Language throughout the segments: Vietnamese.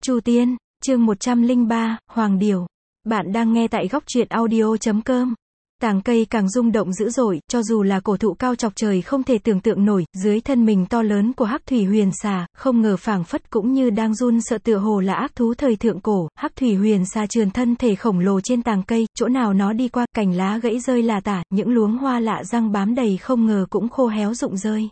Chu Tiên, chương 103, Hoàng Điểu. Bạn đang nghe tại góc truyện audio.com. Tàng cây càng rung động dữ dội, cho dù là cổ thụ cao chọc trời không thể tưởng tượng nổi, dưới thân mình to lớn của Hắc Thủy Huyền Xà, không ngờ phảng phất cũng như đang run sợ tựa hồ là ác thú thời thượng cổ. Hắc Thủy Huyền Xà trườn thân thể khổng lồ trên tàng cây, chỗ nào nó đi qua, cành lá gãy rơi là tả, những luống hoa lạ răng bám đầy không ngờ cũng khô héo rụng rơi.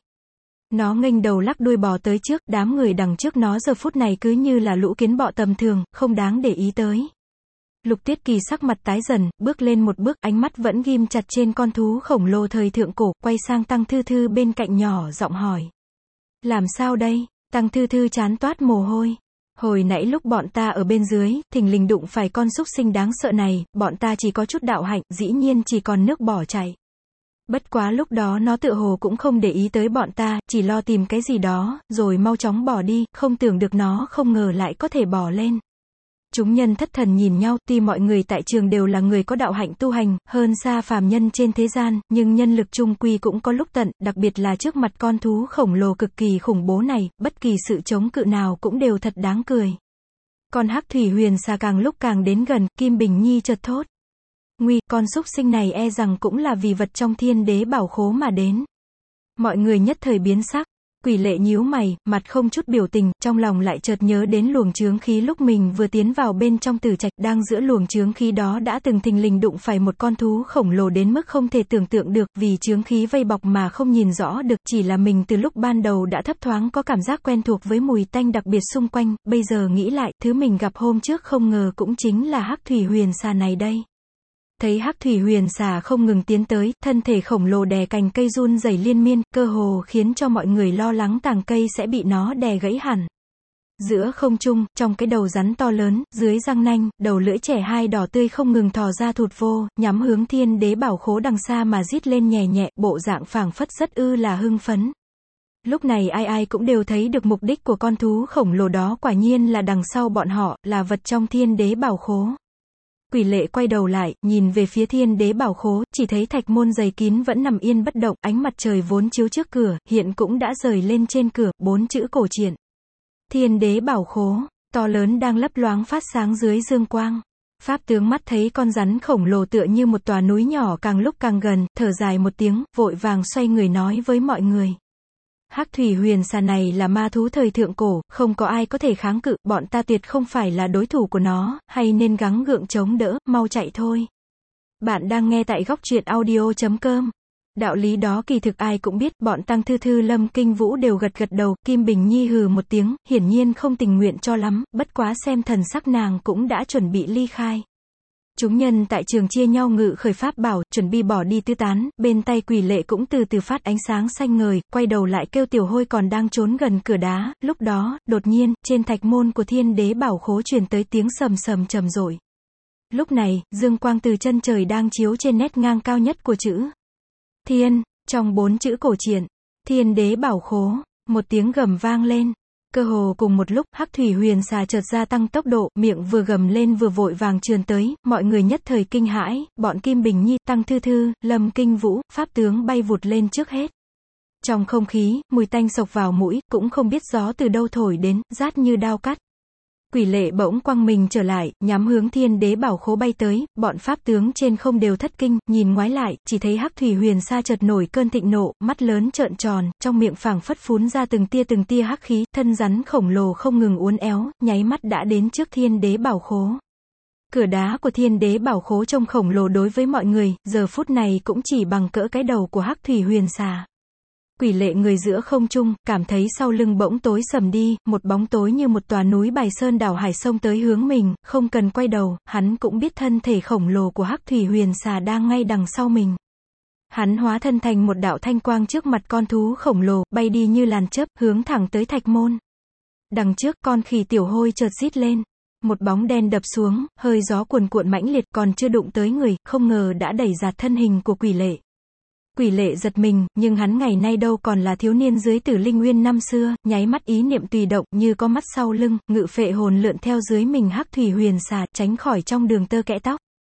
Nó nghênh đầu lắc đuôi bò tới trước, đám người đằng trước nó giờ phút này cứ như là lũ kiến bọ tầm thường, không đáng để ý tới. Lục Tuyết Kỳ sắc mặt tái dần, bước lên một bước, ánh mắt vẫn ghim chặt trên con thú khổng lồ thời thượng cổ, quay sang Tăng Thư Thư bên cạnh nhỏ giọng hỏi. Làm sao đây? Tăng Thư Thư chán toát mồ hôi. Hồi nãy lúc bọn ta ở bên dưới, thình lình đụng phải con súc sinh đáng sợ này, bọn ta chỉ có chút đạo hạnh, dĩ nhiên chỉ còn nước bỏ chạy. Bất quá lúc đó nó tựa hồ cũng không để ý tới bọn ta, chỉ lo tìm cái gì đó, rồi mau chóng bỏ đi, không tưởng được nó không ngờ lại có thể bỏ lên. Chúng nhân thất thần nhìn nhau, tuy mọi người tại trường đều là người có đạo hạnh tu hành, hơn xa phàm nhân trên thế gian, nhưng nhân lực chung quy cũng có lúc tận, đặc biệt là trước mặt con thú khổng lồ cực kỳ khủng bố này, bất kỳ sự chống cự nào cũng đều thật đáng cười. Con Hắc Thủy Huyền Xà càng lúc càng đến gần, Kim Bình Nhi chợt thốt. Nguy, con súc sinh này e rằng cũng là vì vật trong Thiên Đế Bảo Khố mà đến. Mọi người nhất thời biến sắc. Quỷ Lệ nhíu mày, mặt không chút biểu tình, trong lòng lại chợt nhớ đến luồng chướng khí lúc mình vừa tiến vào bên trong Tử Trạch, đang giữa luồng chướng khí đó đã từng thình lình đụng phải một con thú khổng lồ đến mức không thể tưởng tượng được, vì chướng khí vây bọc mà không nhìn rõ được, chỉ là mình từ lúc ban đầu đã thấp thoáng có cảm giác quen thuộc với mùi tanh đặc biệt xung quanh, bây giờ nghĩ lại, thứ mình gặp hôm trước không ngờ cũng chính là Hắc Thủy Huyền Xà này đây. Thấy Hắc Thủy Huyền Xà không ngừng tiến tới, thân thể khổng lồ đè cành cây run rẩy liên miên, cơ hồ khiến cho mọi người lo lắng tàng cây sẽ bị nó đè gãy hẳn. Giữa không trung, trong cái đầu rắn to lớn, dưới răng nanh, đầu lưỡi trẻ hai đỏ tươi không ngừng thò ra thụt vô, nhắm hướng Thiên Đế Bảo Khố đằng xa mà rít lên nhẹ nhẹ, bộ dạng phảng phất rất là hưng phấn. Lúc này ai ai cũng đều thấy được mục đích của con thú khổng lồ đó, quả nhiên là đằng sau bọn họ, là vật trong Thiên Đế Bảo Khố. Quỷ Lệ quay đầu lại, nhìn về phía Thiên Đế Bảo Khố, chỉ thấy thạch môn dày kín vẫn nằm yên bất động, ánh mặt trời vốn chiếu trước cửa, hiện cũng đã rời lên trên cửa, 4 chữ cổ truyện. Thiên Đế Bảo Khố, to lớn đang lấp loáng phát sáng dưới dương quang. Pháp tướng mắt thấy con rắn khổng lồ tựa như một tòa núi nhỏ càng lúc càng gần, thở dài một tiếng, vội vàng xoay người nói với mọi người. Hắc Thủy Huyền Xà này là ma thú thời thượng cổ, không có ai có thể kháng cự, bọn ta tuyệt không phải là đối thủ của nó, hay nên gắng gượng chống đỡ, mau chạy thôi. Bạn đang nghe tại góc truyện audio.com. Đạo lý đó kỳ thực ai cũng biết, bọn Tăng Thư Thư Lâm Kinh Vũ đều gật gật đầu, Kim Bình Nhi hừ một tiếng, hiển nhiên không tình nguyện cho lắm, bất quá xem thần sắc nàng cũng đã chuẩn bị ly khai. Chúng nhân tại trường chia nhau ngự khởi pháp bảo, chuẩn bị bỏ đi tứ tán, bên tay Quỷ Lệ cũng từ từ phát ánh sáng xanh ngời, quay đầu lại kêu Tiểu Hôi còn đang trốn gần cửa đá, lúc đó, đột nhiên, trên thạch môn của Thiên Đế Bảo Khố truyền tới tiếng sầm sầm trầm rội. Lúc này, dương quang từ chân trời đang chiếu trên nét ngang cao nhất của chữ Thiên, trong 4 chữ cổ truyện, Thiên Đế Bảo Khố, một tiếng gầm vang lên. Cơ hồ cùng một lúc, Hắc Thủy Huyền Xà chợt gia tăng tốc độ, miệng vừa gầm lên vừa vội vàng trườn tới, mọi người nhất thời kinh hãi, bọn Kim Bình Nhi, Tăng Thư Thư, Lâm Kinh Vũ, Pháp tướng bay vụt lên trước hết. Trong không khí, mùi tanh xộc vào mũi, cũng không biết gió từ đâu thổi đến, rát như đao cắt. Quỷ Lệ bỗng quăng mình trở lại, nhắm hướng Thiên Đế Bảo Khố bay tới, bọn pháp tướng trên không đều thất kinh, nhìn ngoái lại, chỉ thấy Hắc Thủy Huyền Xà chợt nổi cơn thịnh nộ, mắt lớn trợn tròn, trong miệng phảng phất phún ra từng tia hắc khí, thân rắn khổng lồ không ngừng uốn éo, nháy mắt đã đến trước Thiên Đế Bảo Khố. Cửa đá của Thiên Đế Bảo Khố trông khổng lồ đối với mọi người, giờ phút này cũng chỉ bằng cỡ cái đầu của Hắc Thủy Huyền Xà. Quỷ Lệ người giữa không trung, cảm thấy sau lưng bỗng tối sầm đi, một bóng tối như một tòa núi bài sơn đảo hải xông tới hướng mình, không cần quay đầu, hắn cũng biết thân thể khổng lồ của Hắc Thủy Huyền Xà đang ngay đằng sau mình. Hắn hóa thân thành một đạo thanh quang trước mặt con thú khổng lồ, bay đi như làn chớp, hướng thẳng tới thạch môn. Đằng trước, con khỉ Tiểu Hôi chợt rít lên. Một bóng đen đập xuống, hơi gió cuồn cuộn mãnh liệt, còn chưa đụng tới người, không ngờ đã đẩy giạt thân hình của Quỷ Lệ. Quỷ Lệ giật mình, nhưng hắn ngày nay đâu còn là thiếu niên dưới Tử Linh Nguyên năm xưa, nháy mắt ý niệm tùy động, như có mắt sau lưng, ngự phệ hồn lượn theo dưới mình Hắc Thủy Huyền Xà, tránh khỏi trong đường tơ kẽ tóc.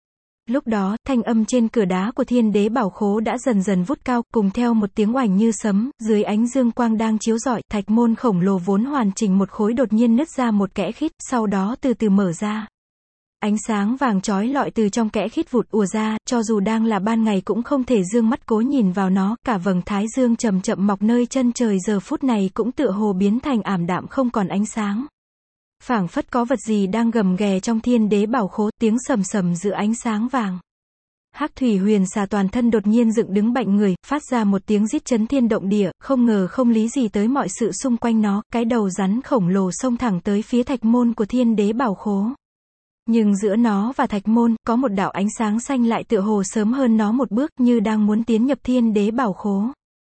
Lúc đó, thanh âm trên cửa đá của Thiên Đế Bảo Khố đã dần dần vút cao, cùng theo một tiếng oành như sấm, dưới ánh dương quang đang chiếu rọi, thạch môn khổng lồ vốn hoàn chỉnh một khối đột nhiên nứt ra một kẽ khít, sau đó từ từ mở ra. Ánh sáng vàng chói lọi từ trong kẽ khít vụt ùa ra, cho dù đang là ban ngày cũng không thể dương mắt cố nhìn vào nó, cả vầng thái dương chậm chậm mọc nơi chân trời giờ phút này cũng tựa hồ biến thành ảm đạm không còn ánh sáng. Phảng phất có vật gì đang gầm ghè trong Thiên Đế Bảo Khố, tiếng sầm sầm giữa ánh sáng vàng. Hắc thủy huyền xà toàn thân đột nhiên dựng đứng bạnh người, phát ra một tiếng rít chấn thiên động địa, không ngờ không lý gì tới mọi sự xung quanh nó, cái đầu rắn khổng lồ xông thẳng tới phía thạch môn của Thiên Đế Bảo Khố. Nhưng giữa nó và thạch môn, có một đạo ánh sáng xanh lại tựa hồ sớm hơn nó một bước, như đang muốn tiến nhập Thiên Đế Bảo Khố.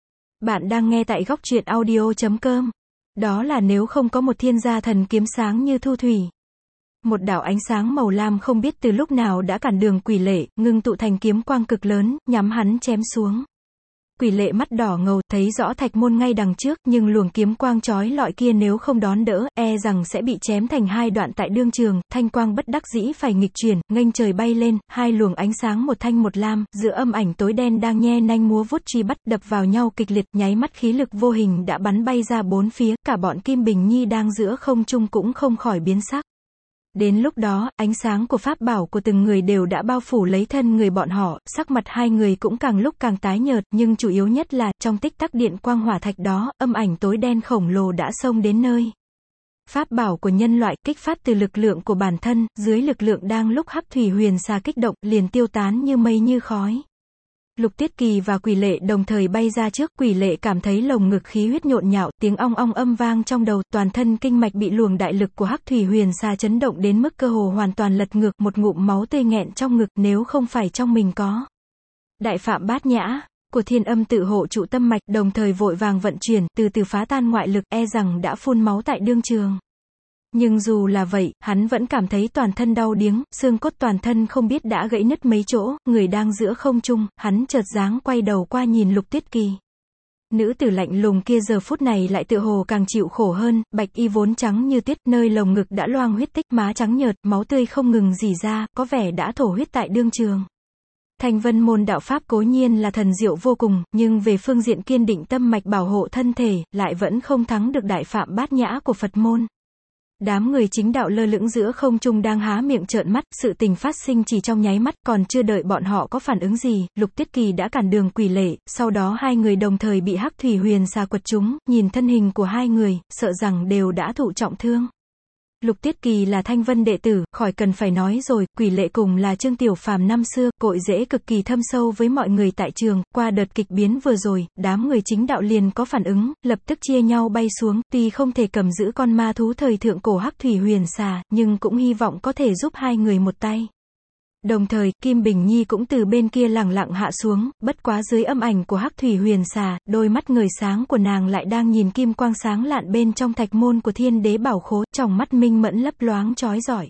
Bạn đang nghe tại góc truyện audio.com. Đó là nếu không có một thiên gia thần kiếm sáng như thu thủy. Một đạo ánh sáng màu lam không biết từ lúc nào đã cản đường Quỷ Lệ, ngưng tụ thành kiếm quang cực lớn, nhắm hắn chém xuống. Quỷ Lệ mắt đỏ ngầu, thấy rõ thạch môn ngay đằng trước, nhưng luồng kiếm quang chói lọi kia nếu không đón đỡ, e rằng sẽ bị chém thành hai đoạn tại đương trường, thanh quang bất đắc dĩ phải nghịch chuyển, nghênh trời bay lên, hai luồng ánh sáng một thanh một lam, giữa âm ảnh tối đen đang nhe nanh múa vuốt truy bắt, đập vào nhau kịch liệt, nháy mắt khí lực vô hình đã bắn bay ra bốn phía, cả bọn Kim Bình Nhi đang giữa không trung cũng không khỏi biến sắc. Đến lúc đó, ánh sáng của pháp bảo của từng người đều đã bao phủ lấy thân người bọn họ, sắc mặt hai người cũng càng lúc càng tái nhợt, nhưng chủ yếu nhất là, trong tích tắc điện quang hỏa thạch đó, âm ảnh tối đen khổng lồ đã xông đến nơi. Pháp bảo của nhân loại, kích phát từ lực lượng của bản thân, dưới lực lượng đang lúc Hắc thủy huyền xà kích động, liền tiêu tán như mây như khói. Lục Tiết Kỳ và Quỷ Lệ đồng thời bay ra trước, Quỷ Lệ cảm thấy lồng ngực khí huyết nhộn nhạo, tiếng ong ong âm vang trong đầu, toàn thân kinh mạch bị luồng đại lực của Hắc thủy huyền xà chấn động đến mức cơ hồ hoàn toàn lật ngược, một ngụm máu tươi nghẹn trong ngực, nếu không phải trong mình có Đại Phạm Bát Nhã của Thiên Âm Tự Hộ trụ tâm mạch, đồng thời vội vàng vận chuyển, từ từ phá tan ngoại lực, e rằng đã phun máu tại đương trường. Nhưng dù là vậy, hắn vẫn cảm thấy toàn thân đau điếng, xương cốt toàn thân không biết đã gãy nứt mấy chỗ, người đang giữa không trung, hắn chợt dáng quay đầu qua nhìn Lục Tiết Kỳ. Nữ tử lạnh lùng kia giờ phút này lại tựa hồ càng chịu khổ hơn, bạch y vốn trắng như tuyết, nơi lồng ngực đã loang huyết tích, má trắng nhợt, máu tươi không ngừng rỉ ra, có vẻ đã thổ huyết tại đương trường. Thanh Vân môn đạo pháp cố nhiên là thần diệu vô cùng, nhưng về phương diện kiên định tâm mạch bảo hộ thân thể, lại vẫn không thắng được Đại Phạm Bát Nhã của Phật môn. Đám người chính đạo lơ lửng giữa không trung đang há miệng trợn mắt, sự tình phát sinh chỉ trong nháy mắt, còn chưa đợi bọn họ có phản ứng gì, Lục Tiết Kỳ đã cản đường Quỷ Lệ, sau đó hai người đồng thời bị Hắc thủy huyền xà quật trúng, nhìn thân hình của hai người, sợ rằng đều đã thụ trọng thương. Lục Tiết Kỳ là Thanh Vân đệ tử, khỏi cần phải nói rồi, Quỷ Lệ cùng là Trương Tiểu Phàm năm xưa, cội rễ cực kỳ thâm sâu với mọi người tại trường, qua đợt kịch biến vừa rồi, đám người chính đạo liền có phản ứng, lập tức chia nhau bay xuống, tuy không thể cầm giữ con ma thú thời thượng cổ Hắc thủy huyền xà, nhưng cũng hy vọng có thể giúp hai người một tay. Đồng thời, Kim Bình Nhi cũng từ bên kia lẳng lặng hạ xuống, bất quá dưới âm ảnh của Hắc thủy huyền xà, đôi mắt ngời sáng của nàng lại đang nhìn kim quang sáng lạn bên trong thạch môn của Thiên Đế Bảo Khố, tròng mắt minh mẫn lấp loáng chói rọi.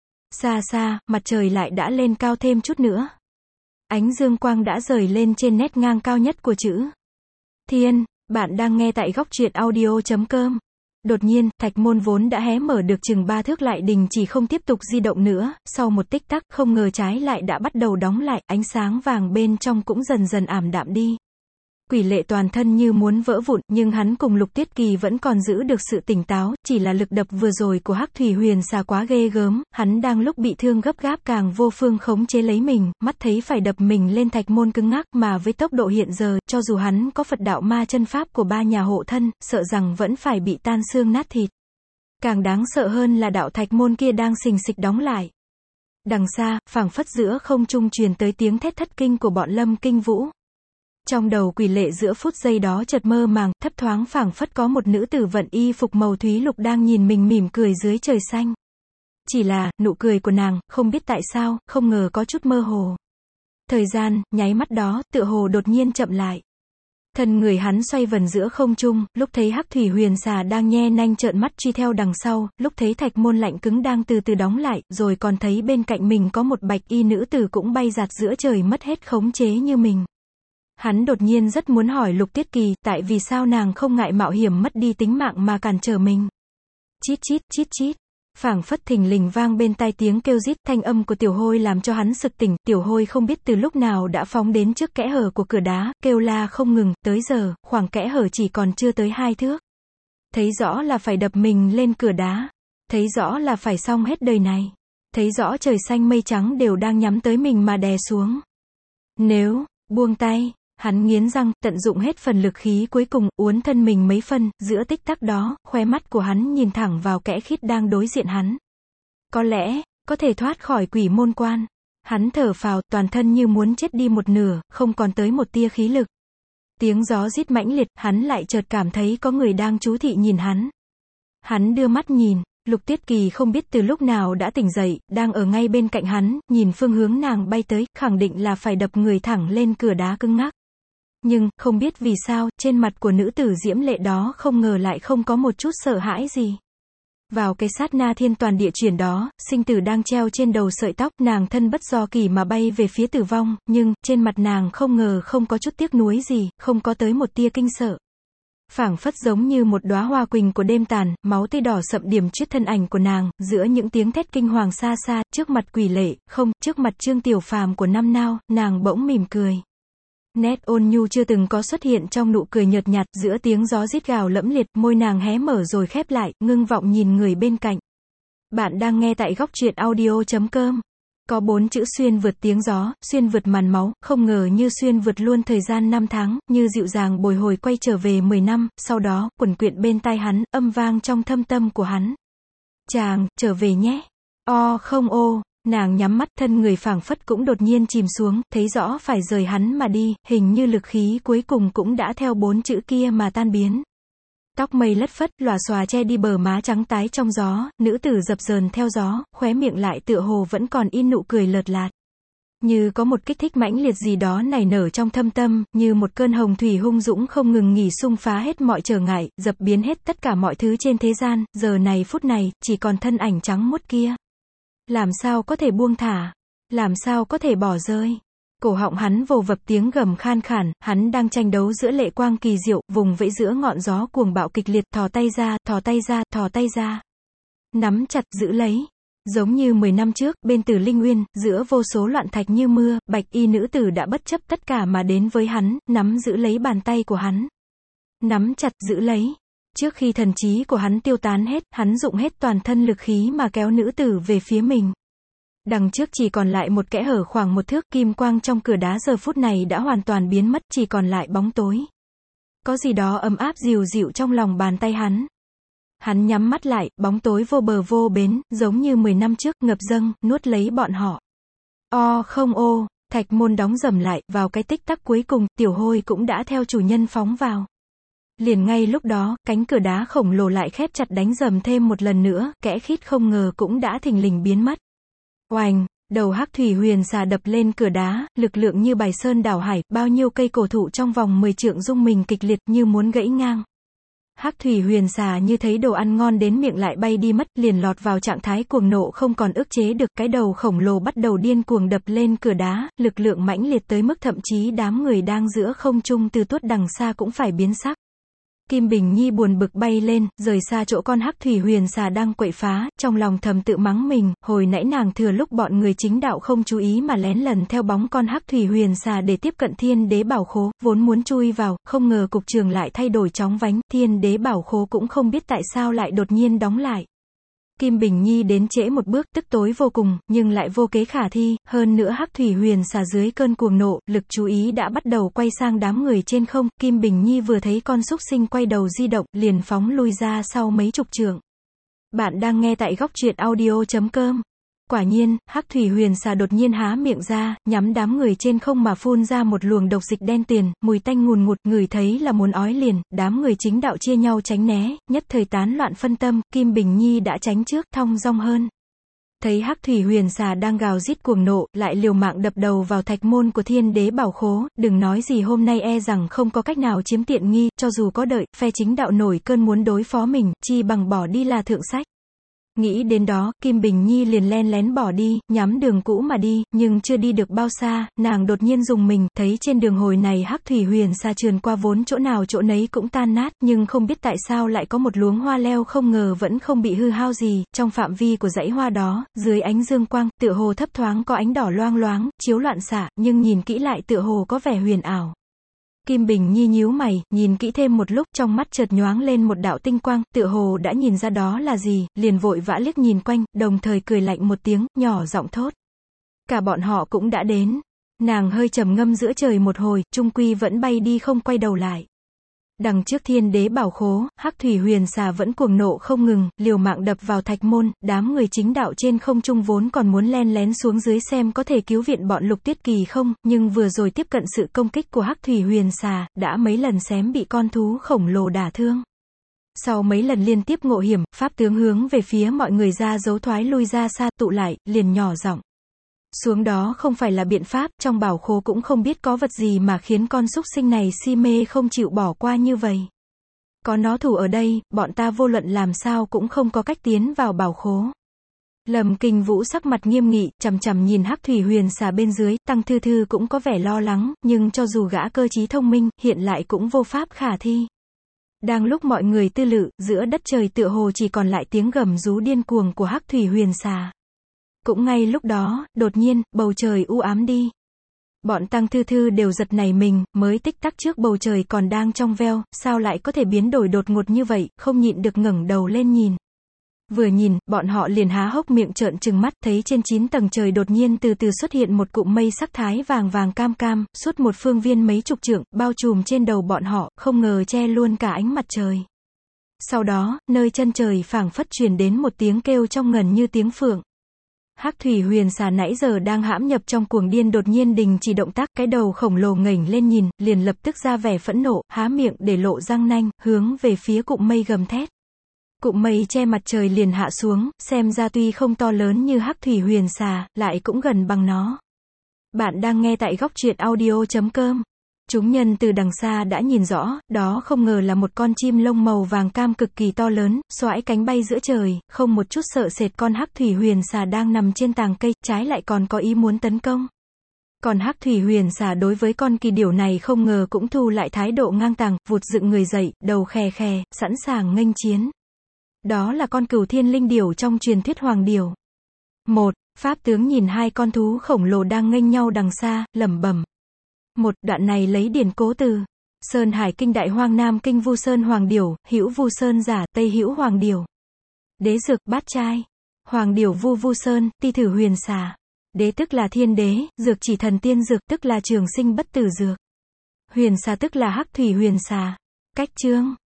Xa xa, mặt trời lại đã lên cao thêm chút nữa. Ánh dương quang đã rời lên trên nét ngang cao nhất của chữ Thiên. Bạn đang nghe tại góc truyện audio.com. Đột nhiên, thạch môn vốn đã hé mở được chừng 3 thước lại đình chỉ không tiếp tục di động nữa, sau một tích tắc, không ngờ trái lại đã bắt đầu đóng lại, ánh sáng vàng bên trong cũng dần dần ảm đạm đi. Quỷ Lệ toàn thân như muốn vỡ vụn, nhưng hắn cùng Lục Tiết Kỳ vẫn còn giữ được sự tỉnh táo, chỉ là lực đập vừa rồi của Hắc thủy huyền xà quá ghê gớm, hắn đang lúc bị thương gấp gáp càng vô phương khống chế lấy mình, mắt thấy phải đập mình lên thạch môn cứng ngắc, mà với tốc độ hiện giờ, cho dù hắn có Phật đạo ma chân pháp của ba nhà hộ thân, sợ rằng vẫn phải bị tan xương nát thịt. Càng đáng sợ hơn là đạo thạch môn kia đang xình xịch đóng lại. Đằng xa, phảng phất giữa không trung truyền tới tiếng thét thất kinh của bọn Lâm Kinh Vũ. Trong đầu Quỷ Lệ giữa phút giây đó chợt mơ màng, thấp thoáng phảng phất có một nữ tử vận y phục màu thúy lục đang nhìn mình mỉm cười dưới trời xanh. Chỉ là, nụ cười của nàng, không biết tại sao, không ngờ có chút mơ hồ. Thời gian, nháy mắt đó, tựa hồ đột nhiên chậm lại. Thân người hắn xoay vần giữa không trung, lúc thấy Hắc thủy huyền xà đang nhe nanh trợn mắt truy theo đằng sau, lúc thấy thạch môn lạnh cứng đang từ từ đóng lại, rồi còn thấy bên cạnh mình có một bạch y nữ tử cũng bay giạt giữa trời mất hết khống chế như mình. Hắn đột nhiên rất muốn hỏi Lục Tiết Kỳ, tại vì sao nàng không ngại mạo hiểm mất đi tính mạng mà cản trở mình. Chít chít chít chít. Phảng phất thình lình vang bên tai tiếng kêu rít, thanh âm của Tiểu Hôi làm cho hắn sực tỉnh, Tiểu Hôi không biết từ lúc nào đã phóng đến trước kẽ hở của cửa đá, kêu la không ngừng, tới giờ, khoảng kẽ hở chỉ còn chưa tới 2 thước. Thấy rõ là phải đập mình lên cửa đá. Thấy rõ là phải xong hết đời này. Thấy rõ trời xanh mây trắng đều đang nhắm tới mình mà đè xuống. Nếu, buông tay, hắn nghiến răng, tận dụng hết phần lực khí cuối cùng, uốn thân mình mấy phân, giữa tích tắc đó, khóe mắt của hắn nhìn thẳng vào kẽ khít đang đối diện hắn. Có lẽ, có thể thoát khỏi quỷ môn quan. Hắn thở phào, toàn thân như muốn chết đi một nửa, không còn tới một tia khí lực. Tiếng gió rít mãnh liệt, hắn lại chợt cảm thấy có người đang chú thị nhìn hắn. Hắn đưa mắt nhìn, Lục Tuyết Kỳ không biết từ lúc nào đã tỉnh dậy, đang ở ngay bên cạnh hắn, nhìn phương hướng nàng bay tới, khẳng định là phải đập người thẳng lên cửa đá cứng ngắc. Nhưng, không biết vì sao, trên mặt của nữ tử diễm lệ đó không ngờ lại không có một chút sợ hãi gì. Vào cái sát na thiên toàn địa chuyển đó, sinh tử đang treo trên đầu sợi tóc, nàng thân bất do kỳ mà bay về phía tử vong, nhưng, trên mặt nàng không ngờ không có chút tiếc nuối gì, không có tới một tia kinh sợ. Phảng phất giống như một đóa hoa quỳnh của đêm tàn, máu tươi đỏ sậm điểm chuyết thân ảnh của nàng, giữa những tiếng thét kinh hoàng xa xa, trước mặt quỷ lệ, không, trước mặt Trương Tiểu Phàm của năm nao, nàng bỗng mỉm cười. Nét ôn nhu chưa từng có xuất hiện trong nụ cười nhợt nhạt, giữa tiếng gió rít gào lẫm liệt, môi nàng hé mở rồi khép lại, ngưng vọng nhìn người bên cạnh. Bạn đang nghe tại góc truyện audio.com. Có 4 chữ xuyên vượt tiếng gió, xuyên vượt màn máu, không ngờ như xuyên vượt luôn thời gian 5 tháng, như dịu dàng bồi hồi quay trở về 10 năm, sau đó, quần quyện bên tai hắn, âm vang trong thâm tâm của hắn. Chàng, trở về nhé. O không ô. Nàng nhắm mắt, thân người phảng phất cũng đột nhiên chìm xuống, thấy rõ phải rời hắn mà đi, hình như lực khí cuối cùng cũng đã theo 4 chữ kia mà tan biến. Tóc mây lất phất, lòa xòa che đi bờ má trắng tái trong gió, nữ tử dập dờn theo gió, khóe miệng lại tựa hồ vẫn còn in nụ cười lợt lạt. Như có một kích thích mãnh liệt gì đó nảy nở trong thâm tâm, như một cơn hồng thủy hung dũng không ngừng nghỉ xung phá hết mọi trở ngại, dập biến hết tất cả mọi thứ trên thế gian, giờ này phút này, chỉ còn thân ảnh trắng muốt kia. Làm sao có thể buông thả? Làm sao có thể bỏ rơi? Cổ họng hắn vồ vập tiếng gầm khan khản, hắn đang tranh đấu giữa lệ quang kỳ diệu, vùng vẫy giữa ngọn gió cuồng bạo kịch liệt, thò tay ra, thò tay ra, thò tay ra. Nắm chặt giữ lấy. Giống như 10 năm trước, bên Tử Linh Uyên, giữa vô số loạn thạch như mưa, bạch y nữ tử đã bất chấp tất cả mà đến với hắn, nắm giữ lấy bàn tay của hắn. Nắm chặt giữ lấy. Trước khi thần trí của hắn tiêu tán hết, hắn dụng hết toàn thân lực khí mà kéo nữ tử về phía mình. Đằng trước chỉ còn lại một kẽ hở khoảng 1 thước, kim quang trong cửa đá giờ phút này đã hoàn toàn biến mất, chỉ còn lại bóng tối. Có gì đó ấm áp dịu dịu trong lòng bàn tay hắn. Hắn nhắm mắt lại, bóng tối vô bờ vô bến, giống như 10 năm trước, ngập dâng, nuốt lấy bọn họ. O không ô, thạch môn đóng rầm lại, vào cái tích tắc cuối cùng, Tiểu Hôi cũng đã theo chủ nhân phóng vào. Liền ngay lúc đó, cánh cửa đá khổng lồ lại khép chặt đánh rầm thêm một lần nữa, kẽ khít không ngờ cũng đã thình lình biến mất. Oành, đầu hắc thủy huyền xà đập lên cửa đá, lực lượng như bài sơn đảo hải, bao nhiêu cây cổ thụ trong vòng 10 trượng rung mình kịch liệt như muốn gãy ngang. Hắc thủy huyền xà như thấy đồ ăn ngon đến miệng lại bay đi mất, liền lọt vào trạng thái cuồng nộ không còn ức chế được, cái đầu khổng lồ bắt đầu điên cuồng đập lên cửa đá, lực lượng mãnh liệt tới mức thậm chí đám người đang giữa không trung từ tuốt đằng xa cũng phải biến sắc. Kim Bình Nhi buồn bực bay lên, rời xa chỗ con hắc thủy huyền xà đang quậy phá, trong lòng thầm tự mắng mình, hồi nãy nàng thừa lúc bọn người chính đạo không chú ý mà lén lần theo bóng con hắc thủy huyền xà để tiếp cận Thiên Đế Bảo Khố, vốn muốn chui vào, không ngờ cục trường lại thay đổi chóng vánh, Thiên Đế Bảo Khố cũng không biết tại sao lại đột nhiên đóng lại. Kim Bình Nhi đến trễ một bước, tức tối vô cùng, nhưng lại vô kế khả thi, hơn nữa hắc thủy huyền xà dưới cơn cuồng nộ, lực chú ý đã bắt đầu quay sang đám người trên không, Kim Bình Nhi vừa thấy con súc sinh quay đầu di động, liền phóng lui ra sau mấy chục trượng. Bạn đang nghe tại góc truyện audio.com. Quả nhiên, hắc thủy huyền xà đột nhiên há miệng ra, nhắm đám người trên không mà phun ra một luồng độc dịch đen tuyền, mùi tanh ngùn ngụt, ngửi thấy là muốn ói liền, đám người chính đạo chia nhau tránh né, nhất thời tán loạn phân tâm, Kim Bình Nhi đã tránh trước, thong dong hơn. Thấy hắc thủy huyền xà đang gào rít cuồng nộ, lại liều mạng đập đầu vào thạch môn của Thiên Đế Bảo Khố, đừng nói gì hôm nay e rằng không có cách nào chiếm tiện nghi, cho dù có đợi, phe chính đạo nổi cơn muốn đối phó mình, chi bằng bỏ đi là thượng sách. Nghĩ đến đó, Kim Bình Nhi liền len lén bỏ đi, nhắm đường cũ mà đi, nhưng chưa đi được bao xa, nàng đột nhiên rùng mình, thấy trên đường hồi này hắc thủy huyền xà trườn qua vốn chỗ nào chỗ nấy cũng tan nát, nhưng không biết tại sao lại có một luống hoa leo không ngờ vẫn không bị hư hao gì, trong phạm vi của dãy hoa đó, dưới ánh dương quang, tựa hồ thấp thoáng có ánh đỏ loang loáng, chiếu loạn xạ, nhưng nhìn kỹ lại tựa hồ có vẻ huyền ảo. Kim Bình Nhi nhíu mày, nhìn kỹ thêm một lúc, trong mắt chợt nhoáng lên một đạo tinh quang, tựa hồ đã nhìn ra đó là gì, liền vội vã liếc nhìn quanh, đồng thời cười lạnh một tiếng, nhỏ giọng thốt. Cả bọn họ cũng đã đến. Nàng hơi trầm ngâm giữa trời một hồi, chung quy vẫn bay đi không quay đầu lại. Đằng trước Thiên Đế Bảo Khố, hắc thủy huyền xà vẫn cuồng nộ không ngừng, liều mạng đập vào thạch môn, đám người chính đạo trên không trung vốn còn muốn len lén xuống dưới xem có thể cứu viện bọn Lục Tuyết Kỳ không, nhưng vừa rồi tiếp cận sự công kích của hắc thủy huyền xà, đã mấy lần xém bị con thú khổng lồ đả thương. Sau mấy lần liên tiếp ngộ hiểm, pháp tướng hướng về phía mọi người ra dấu thoái lui ra xa, tụ lại, liền nhỏ giọng. Xuống đó không phải là biện pháp, trong bảo khố cũng không biết có vật gì mà khiến con súc sinh này si mê không chịu bỏ qua như vậy. Có nó thủ ở đây, bọn ta vô luận làm sao cũng không có cách tiến vào bảo khố. Lâm Kinh Vũ sắc mặt nghiêm nghị, chằm chằm nhìn hắc thủy huyền xà bên dưới, Tăng Thư Thư cũng có vẻ lo lắng, nhưng cho dù gã cơ trí thông minh, hiện lại cũng vô pháp khả thi. Đang lúc mọi người tư lự, giữa đất trời tựa hồ chỉ còn lại tiếng gầm rú điên cuồng của hắc thủy huyền xà. Cũng ngay lúc đó, đột nhiên, bầu trời u ám đi. Bọn Tăng Thư Thư đều giật nảy mình, mới tích tắc trước bầu trời còn đang trong veo, sao lại có thể biến đổi đột ngột như vậy, không nhịn được ngẩng đầu lên nhìn. Vừa nhìn, bọn họ liền há hốc miệng trợn trừng mắt, thấy trên 9 tầng trời đột nhiên từ từ xuất hiện một cụm mây sắc thái vàng vàng cam cam, suốt một phương viên mấy chục trượng, bao trùm trên đầu bọn họ, không ngờ che luôn cả ánh mặt trời. Sau đó, nơi chân trời phảng phất truyền đến một tiếng kêu trong ngần như tiếng phượng. Hắc thủy huyền xà nãy giờ đang hãm nhập trong cuồng điên đột nhiên đình chỉ động tác, cái đầu khổng lồ ngẩng lên nhìn, liền lập tức ra vẻ phẫn nộ, há miệng để lộ răng nanh, hướng về phía cụm mây gầm thét. Cụm mây che mặt trời liền hạ xuống, xem ra tuy không to lớn như hắc thủy huyền xà, lại cũng gần bằng nó. Bạn đang nghe tại góc truyện audio.com. Chúng nhân từ đằng xa đã nhìn rõ, đó không ngờ là một con chim lông màu vàng cam cực kỳ to lớn, xoãi cánh bay giữa trời, không một chút sợ sệt con hắc thủy huyền xà đang nằm trên tàng cây, trái lại còn có ý muốn tấn công. Còn hắc thủy huyền xà đối với con kỳ điểu này không ngờ cũng thu lại thái độ ngang tàng, vụt dựng người dậy, đầu khè khè, sẵn sàng nghênh chiến. Đó là con cửu thiên linh điểu trong truyền thuyết hoàng điểu. Một, pháp tướng nhìn hai con thú khổng lồ đang nghênh nhau đằng xa, lẩm bẩm. Một, đoạn này lấy điển cố từ Sơn Hải Kinh Đại Hoang Nam Kinh Vu Sơn Hoàng Điểu, Hữu Vu Sơn Giả, Tây Hữu Hoàng Điểu. Đế dược, bát trai. Hoàng Điểu Vu Vu Sơn, ti thử huyền xà. Đế tức là thiên đế, dược chỉ thần tiên dược tức là trường sinh bất tử dược. Huyền xà tức là hắc thủy huyền xà. Cách chương.